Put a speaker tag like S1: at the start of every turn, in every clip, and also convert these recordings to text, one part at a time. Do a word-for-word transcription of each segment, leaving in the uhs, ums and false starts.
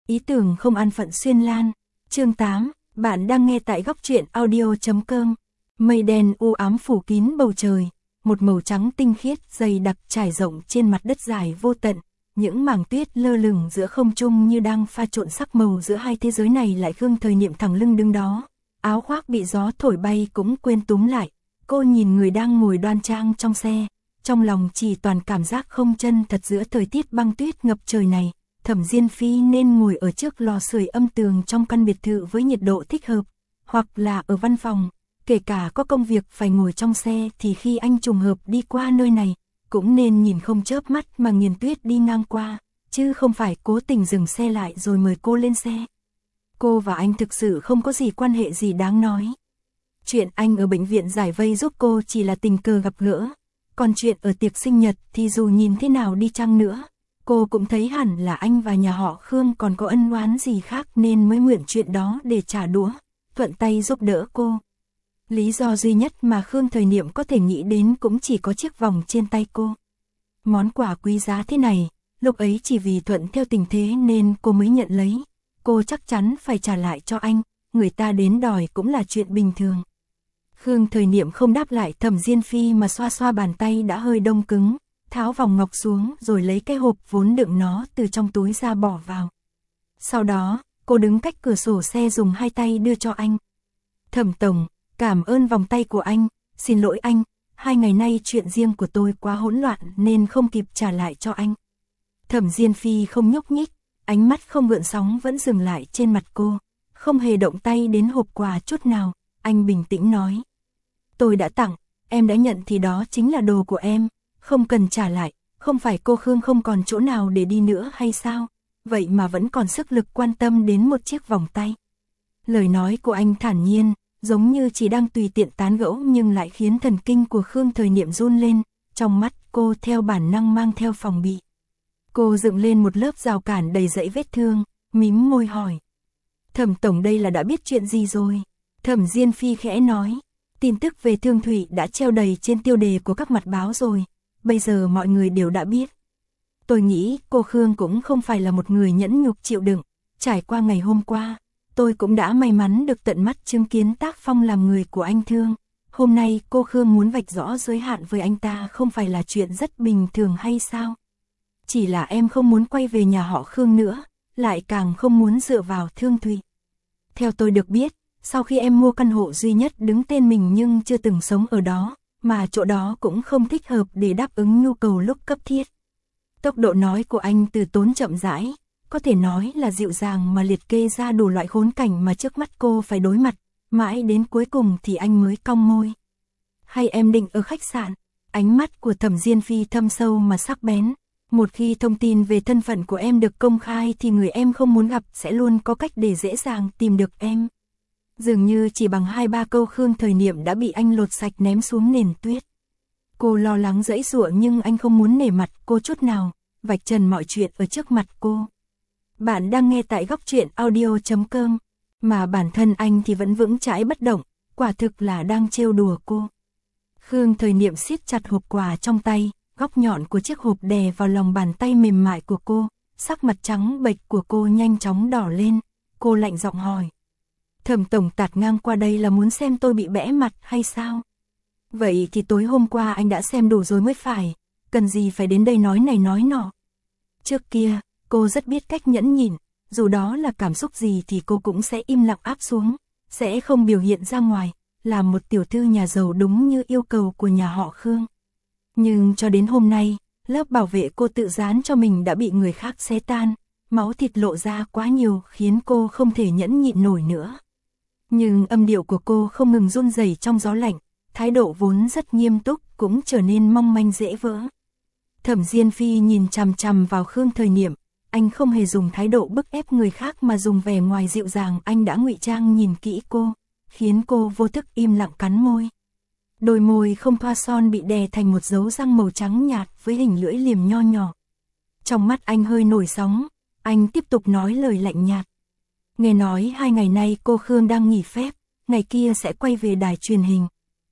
S1: Ý tưởng không an phận xuyên lan. Chương tám, bạn đang nghe tại góc truyện audio chấm com. Mây đen u ám phủ kín bầu trời, một màu trắng tinh khiết dày đặc trải rộng trên mặt đất dài vô tận, những mảng tuyết lơ lửng giữa không trung như đang pha trộn sắc màu giữa hai thế giới này. Lại Khương Thời Niệm thẳng lưng đứng đó, áo khoác bị gió thổi bay cũng quên túm lại. Cô nhìn người đang ngồi đoan trang trong xe, trong lòng chỉ toàn cảm giác không chân thật giữa thời tiết băng tuyết ngập trời này. Thẩm Diên Phi nên ngồi ở trước lò sưởi âm tường trong căn biệt thự với nhiệt độ thích hợp, hoặc là ở văn phòng, kể cả có công việc phải ngồi trong xe thì khi anh trùng hợp đi qua nơi này, cũng nên nhìn không chớp mắt mà nghiền tuyết đi ngang qua, chứ không phải cố tình dừng xe lại rồi mời cô lên xe. Cô và anh thực sự không có gì quan hệ gì đáng nói. Chuyện anh ở bệnh viện giải vây giúp cô chỉ là tình cờ gặp gỡ, còn chuyện ở tiệc sinh nhật thì dù nhìn thế nào đi chăng nữa, cô cũng thấy hẳn là anh và nhà họ Khương còn có ân oán gì khác nên mới mượn chuyện đó để trả đũa, thuận tay giúp đỡ cô. Lý do duy nhất mà Khương Thời Niệm có thể nghĩ đến cũng chỉ có chiếc vòng trên tay cô. Món quà quý giá thế này, lúc ấy chỉ vì thuận theo tình thế nên cô mới nhận lấy. Cô chắc chắn phải trả lại cho anh, người ta đến đòi cũng là chuyện bình thường. Khương Thời Niệm không đáp lại Thẩm Diên Phi mà xoa xoa bàn tay đã hơi đông cứng, tháo vòng ngọc xuống rồi lấy cái hộp vốn đựng nó từ trong túi ra bỏ vào. Sau đó, cô đứng cách cửa sổ xe dùng hai tay đưa cho anh. Thẩm tổng, cảm ơn vòng tay của anh, xin lỗi anh, hai ngày nay chuyện riêng của tôi quá hỗn loạn nên không kịp trả lại cho anh. Thẩm Diên Phi không nhúc nhích, ánh mắt không gợn sóng vẫn dừng lại trên mặt cô, không hề động tay đến hộp quà chút nào. Anh bình tĩnh nói: tôi đã tặng, em đã nhận thì đó chính là đồ của em, không cần trả lại. Không phải cô Khương không còn chỗ nào để đi nữa hay sao, vậy mà vẫn còn sức lực quan tâm đến một chiếc vòng tay. Lời nói của anh thản nhiên, giống như chỉ đang tùy tiện tán gẫu nhưng lại khiến thần kinh của Khương Thời Niệm run lên, trong mắt cô theo bản năng mang theo phòng bị. Cô dựng lên một lớp rào cản đầy dãy vết thương, mím môi hỏi: Thẩm tổng đây là đã biết chuyện gì rồi? Thẩm Diên Phi khẽ nói: tin tức về Thương Thủy đã treo đầy trên tiêu đề của các mặt báo rồi, bây giờ mọi người đều đã biết. Tôi nghĩ cô Khương cũng không phải là một người nhẫn nhục chịu đựng, trải qua ngày hôm qua, tôi cũng đã may mắn được tận mắt chứng kiến tác phong làm người của anh Thương. Hôm nay cô Khương muốn vạch rõ giới hạn với anh ta không phải là chuyện rất bình thường hay sao? Chỉ là em không muốn quay về nhà họ Khương nữa, lại càng không muốn dựa vào Thương Thủy. Theo tôi được biết, sau khi em mua căn hộ duy nhất đứng tên mình nhưng chưa từng sống ở đó, mà chỗ đó cũng không thích hợp để đáp ứng nhu cầu lúc cấp thiết. Tốc độ nói của anh từ tốn chậm rãi, có thể nói là dịu dàng mà liệt kê ra đủ loại khốn cảnh mà trước mắt cô phải đối mặt, mãi đến cuối cùng thì anh mới cong môi. Hay em định ở khách sạn? Ánh mắt của Thẩm Diên Phi thâm sâu mà sắc bén. Một khi thông tin về thân phận của em được công khai thì người em không muốn gặp sẽ luôn có cách để dễ dàng tìm được em. Dường như chỉ bằng hai ba câu Khương Thời Niệm đã bị anh lột sạch ném xuống nền tuyết. Cô lo lắng giãy giụa nhưng anh không muốn nể mặt cô chút nào, vạch trần mọi chuyện ở trước mặt cô. Bạn đang nghe tại góc truyện audio chấm com, mà bản thân anh thì vẫn vững chãi bất động, quả thực là đang trêu đùa cô. Khương Thời Niệm siết chặt hộp quà trong tay, góc nhọn của chiếc hộp đè vào lòng bàn tay mềm mại của cô, sắc mặt trắng bệch của cô nhanh chóng đỏ lên, cô lạnh giọng hỏi: Thẩm tổng tạt ngang qua đây là muốn xem tôi bị bẽ mặt hay sao? Vậy thì tối hôm qua anh đã xem đủ rồi mới phải, cần gì phải đến đây nói này nói nọ. Trước kia, cô rất biết cách nhẫn nhịn, dù đó là cảm xúc gì thì cô cũng sẽ im lặng áp xuống, sẽ không biểu hiện ra ngoài, là một tiểu thư nhà giàu đúng như yêu cầu của nhà họ Khương. Nhưng cho đến hôm nay, lớp bảo vệ cô tự dán cho mình đã bị người khác xé tan, máu thịt lộ ra quá nhiều khiến cô không thể nhẫn nhịn nổi nữa. Nhưng âm điệu của cô không ngừng run rẩy trong gió lạnh, thái độ vốn rất nghiêm túc cũng trở nên mong manh dễ vỡ. Thẩm Diên Phi nhìn chằm chằm vào Khương Thời Niệm, anh không hề dùng thái độ bức ép người khác mà dùng vẻ ngoài dịu dàng, anh đã ngụy trang nhìn kỹ cô, khiến cô vô thức im lặng cắn môi. Đôi môi không thoa son bị đè thành một dấu răng màu trắng nhạt với hình lưỡi liềm nho nhỏ. Trong mắt anh hơi nổi sóng, anh tiếp tục nói lời lạnh nhạt. Nghe nói hai ngày nay cô Khương đang nghỉ phép, ngày kia sẽ quay về đài truyền hình.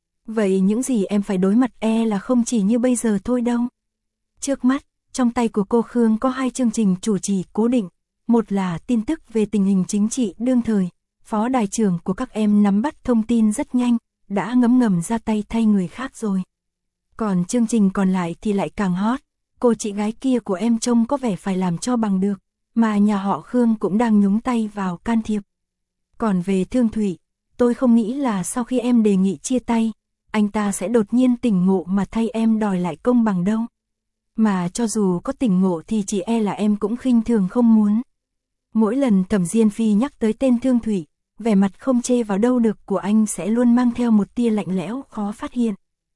S1: Vậy những gì em phải đối mặt e là không chỉ như bây giờ thôi đâu. Trước mắt, trong tay của cô Khương có hai chương trình chủ trì cố định, Một là tin tức về tình hình chính trị đương thời, phó đài trưởng của các em nắm bắt thông tin rất nhanh, đã ngấm ngầm ra tay thay người khác rồi. Còn chương trình còn lại thì lại càng hot, cô chị gái kia của em trông có vẻ phải làm cho bằng được, mà nhà họ Khương cũng đang nhúng tay vào can thiệp. Còn về Thương Thụy, tôi không nghĩ là sau khi em đề nghị chia tay, anh ta sẽ đột nhiên tỉnh ngộ mà thay em đòi lại công bằng đâu. Mà cho dù có tỉnh ngộ thì chỉ e là em cũng khinh thường không muốn. Mỗi lần Thẩm Diên Phi nhắc tới tên Thương Thụy, vẻ mặt không chê vào đâu được của anh sẽ luôn mang theo một tia lạnh lẽo khó phát hiện.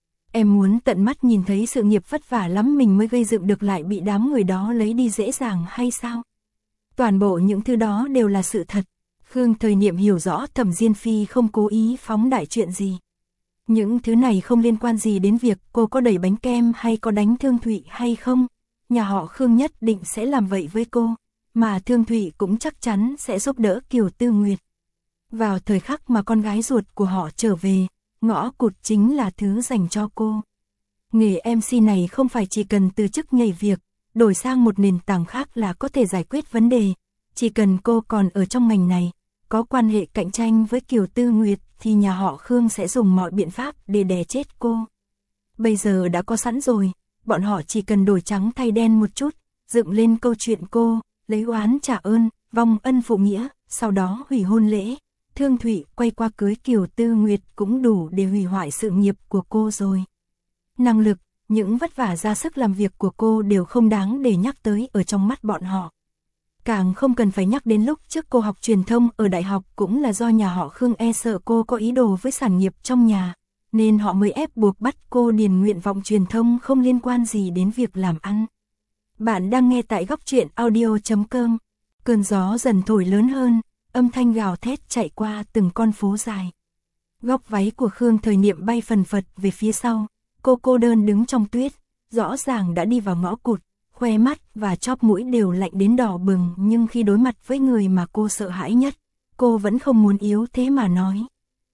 S1: Em muốn tận mắt nhìn thấy sự nghiệp vất vả lắm mình mới gây dựng được lại bị đám người đó lấy đi dễ dàng hay sao? Toàn bộ những thứ đó đều là sự thật. Khương Thời Niệm hiểu rõ Thẩm Diên Phi không cố ý phóng đại chuyện gì. Những thứ này không liên quan gì đến việc cô có đẩy bánh kem hay có đánh Thương Thụy hay không. Nhà họ Khương nhất định sẽ làm vậy với cô, mà Thương Thụy cũng chắc chắn sẽ giúp đỡ Kiều Tư Nguyệt. Vào thời khắc mà con gái ruột của họ trở về, ngõ cụt chính là thứ dành cho cô. Nghề em xê này không phải chỉ cần từ chức nhảy việc, đổi sang một nền tảng khác là có thể giải quyết vấn đề. Chỉ cần cô còn ở trong ngành này, có quan hệ cạnh tranh với Kiều Tư Nguyệt thì nhà họ Khương sẽ dùng mọi biện pháp để đè chết cô. Bây giờ đã có sẵn rồi, bọn họ chỉ cần đổi trắng thay đen một chút, dựng lên câu chuyện cô, lấy oán trả ơn, vong ân phụ nghĩa, sau đó hủy hôn lễ. Thương Thụy quay qua cưới Kiều Tư Nguyệt cũng đủ để hủy hoại sự nghiệp của cô rồi. Năng lực, những vất vả ra sức làm việc của cô đều không đáng để nhắc tới ở trong mắt bọn họ. Càng không cần phải nhắc đến lúc trước cô học truyền thông ở đại học cũng là do nhà họ Khương e sợ cô có ý đồ với sản nghiệp trong nhà, nên họ mới ép buộc bắt cô điền nguyện vọng truyền thông không liên quan gì đến việc làm ăn. Bạn đang nghe tại góc truyện audio chấm com. Cơn gió dần thổi lớn hơn, âm thanh gào thét chạy qua từng con phố dài. Góc váy của Khương Thời Niệm bay phần phật về phía sau, cô cô đơn đứng trong tuyết, rõ ràng đã đi vào ngõ cụt, khoe mắt và chóp mũi đều lạnh đến đỏ bừng, nhưng khi đối mặt với người mà cô sợ hãi nhất, cô vẫn không muốn yếu thế mà nói.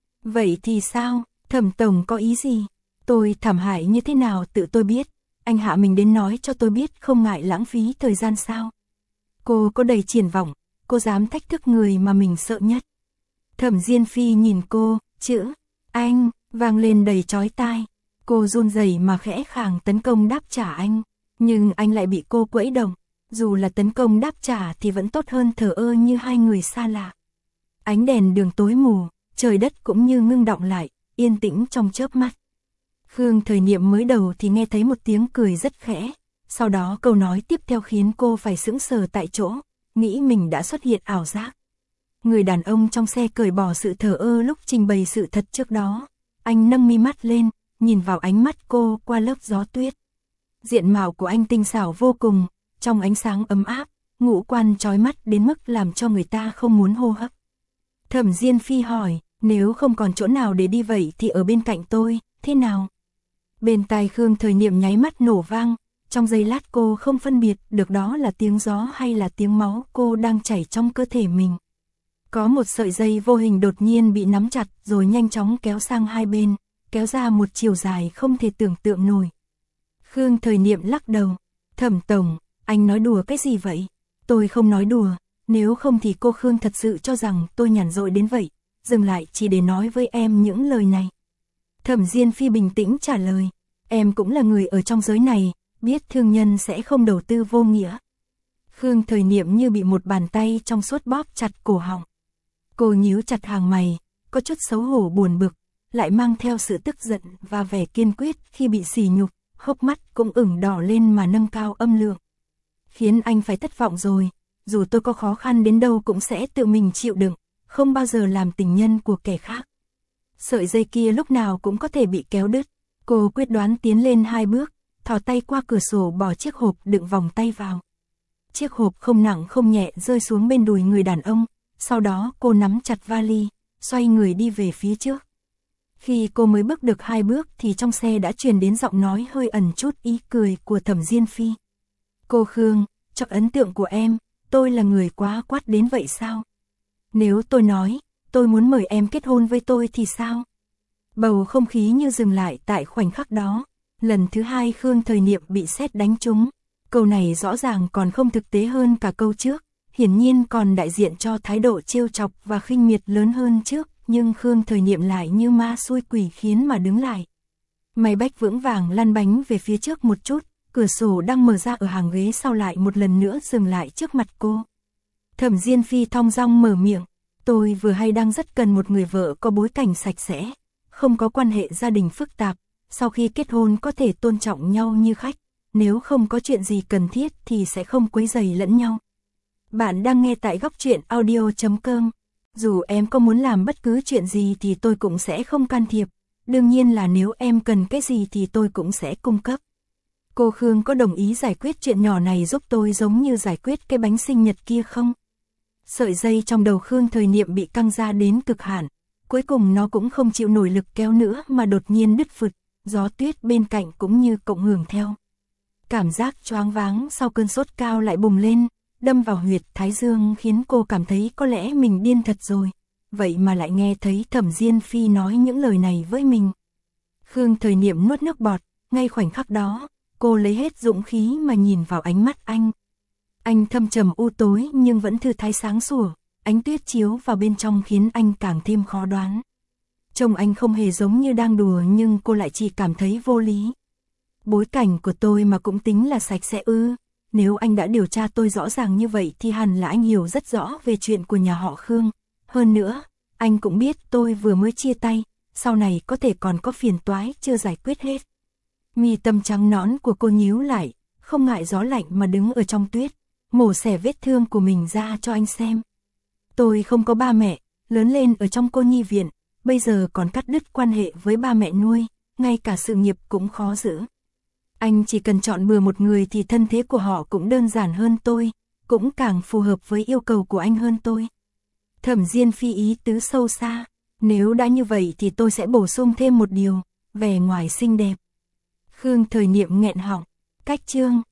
S1: Vậy thì sao, Thẩm tổng có ý gì? Tôi thảm hại như thế nào tự tôi biết, anh hạ mình đến nói cho tôi biết không ngại lãng phí thời gian sao? Cô có đầy triển vọng, cô dám thách thức người mà mình sợ nhất. Thẩm Diên Phi nhìn cô, chữ anh vang lên đầy chói tai. Cô run rẩy mà khẽ khàng tấn công đáp trả anh, nhưng anh lại bị cô quẫy động. Dù là tấn công đáp trả thì vẫn tốt hơn thờ ơ như hai người xa lạ. Ánh đèn đường tối mù, trời đất cũng như ngưng đọng lại, yên tĩnh trong chớp mắt. Khương Thời Niệm mới đầu thì nghe thấy một tiếng cười rất khẽ, sau đó câu nói tiếp theo khiến cô phải sững sờ tại chỗ, nghĩ mình đã xuất hiện ảo giác. Người đàn ông trong xe cởi bỏ sự thờ ơ lúc trình bày sự thật trước đó. Anh nâng mi mắt lên, nhìn vào ánh mắt cô qua lớp gió tuyết. Diện mạo của anh tinh xảo vô cùng, trong ánh sáng ấm áp, ngũ quan chói mắt đến mức làm cho người ta không muốn hô hấp. Thẩm Diên Phi hỏi, nếu không còn chỗ nào để đi vậy thì ở bên cạnh tôi, thế nào? Bên tai Khương Thời Niệm nháy mắt nổ vang, trong giây lát cô không phân biệt được đó là tiếng gió hay là tiếng máu cô đang chảy trong cơ thể mình. Có một sợi dây vô hình đột nhiên bị nắm chặt rồi nhanh chóng kéo sang hai bên, kéo ra một chiều dài không thể tưởng tượng nổi. Khương Thời Niệm lắc đầu, Thẩm tổng, anh nói đùa cái gì vậy? Tôi không nói đùa, nếu không thì cô Khương thật sự cho rằng tôi nhàn rỗi đến vậy, dừng lại chỉ để nói với em những lời này. Thẩm Diên Phi bình tĩnh trả lời, em cũng là người ở trong giới này, biết thương nhân sẽ không đầu tư vô nghĩa. Khương Thời Niệm như bị một bàn tay trong suốt bóp chặt cổ họng. Cô nhíu chặt hàng mày, có chút xấu hổ buồn bực, lại mang theo sự tức giận và vẻ kiên quyết khi bị sỉ nhục, hốc mắt cũng ửng đỏ lên mà nâng cao âm lượng. Khiến anh phải thất vọng rồi, dù tôi có khó khăn đến đâu cũng sẽ tự mình chịu đựng, không bao giờ làm tình nhân của kẻ khác. Sợi dây kia lúc nào cũng có thể bị kéo đứt, cô quyết đoán tiến lên hai bước, thò tay qua cửa sổ bỏ chiếc hộp đựng vòng tay vào. Chiếc hộp không nặng không nhẹ rơi xuống bên đùi người đàn ông, sau đó cô nắm chặt vali, xoay người đi về phía trước. Khi cô mới bước được hai bước thì trong xe đã truyền đến giọng nói hơi ẩn chút ý cười của Thẩm Diên Phi. Cô Khương, trong ấn tượng của em, tôi là người quá quát đến vậy sao? Nếu tôi nói, tôi muốn mời em kết hôn với tôi thì sao? Bầu không khí như dừng lại tại khoảnh khắc đó. Lần thứ hai Khương Thời Niệm bị sét đánh trúng. Câu này rõ ràng còn không thực tế hơn cả câu trước. hiển nhiên còn đại diện cho thái độ trêu chọc và khinh miệt lớn hơn trước, nhưng Khương Thời Niệm lại như ma xui quỷ khiến mà đứng lại. Máy bách vững vàng lăn bánh về phía trước một chút, cửa sổ đang mở ra ở hàng ghế sau lại một lần nữa dừng lại trước mặt cô. Thẩm Diên Phi thong dong mở miệng, tôi vừa hay đang rất cần một người vợ có bối cảnh sạch sẽ, không có quan hệ gia đình phức tạp, sau khi kết hôn có thể tôn trọng nhau như khách, nếu không có chuyện gì cần thiết thì sẽ không quấy rầy lẫn nhau. Bạn đang nghe tại góc truyện audio chấm com. Dù em có muốn làm bất cứ chuyện gì thì tôi cũng sẽ không can thiệp, đương nhiên là nếu em cần cái gì thì tôi cũng sẽ cung cấp. Cô Khương có đồng ý giải quyết chuyện nhỏ này giúp tôi giống như giải quyết cái bánh sinh nhật kia không? Sợi dây trong đầu Khương Thời Niệm bị căng ra đến cực hạn, cuối cùng nó cũng không chịu nổi lực kéo nữa mà đột nhiên đứt phụt, gió tuyết bên cạnh cũng như cộng hưởng theo. Cảm giác choáng váng sau cơn sốt cao lại bùng lên, đâm vào huyệt thái dương khiến cô cảm thấy có lẽ mình điên thật rồi, vậy mà lại nghe thấy Thẩm Diên Phi nói những lời này với mình. Khương Thời Niệm nuốt nước bọt, ngay khoảnh khắc đó, cô lấy hết dũng khí mà nhìn vào ánh mắt anh. Anh thâm trầm u tối nhưng vẫn thư thái sáng sủa, ánh tuyết chiếu vào bên trong khiến anh càng thêm khó đoán. Trông anh không hề giống như đang đùa nhưng cô lại chỉ cảm thấy vô lý. Bối cảnh của tôi mà cũng tính là sạch sẽ ư? Nếu anh đã điều tra tôi rõ ràng như vậy thì hẳn là anh hiểu rất rõ về chuyện của nhà họ Khương. Hơn nữa, anh cũng biết tôi vừa mới chia tay, sau này có thể còn có phiền toái chưa giải quyết hết. Mi tâm trắng nõn của cô nhíu lại, không ngại gió lạnh mà đứng ở trong tuyết, mổ xẻ vết thương của mình ra cho anh xem. Tôi không có ba mẹ, lớn lên ở trong cô nhi viện, bây giờ còn cắt đứt quan hệ với ba mẹ nuôi, ngay cả sự nghiệp cũng khó giữ. Anh chỉ cần chọn bừa một người thì thân thế của họ cũng đơn giản hơn tôi, cũng càng phù hợp với yêu cầu của anh hơn tôi. Thẩm Diên Phi ý tứ sâu xa, nếu đã như vậy thì tôi sẽ bổ sung thêm một điều, vẻ ngoài xinh đẹp. Khương Thời Niệm nghẹn họng, cách chương.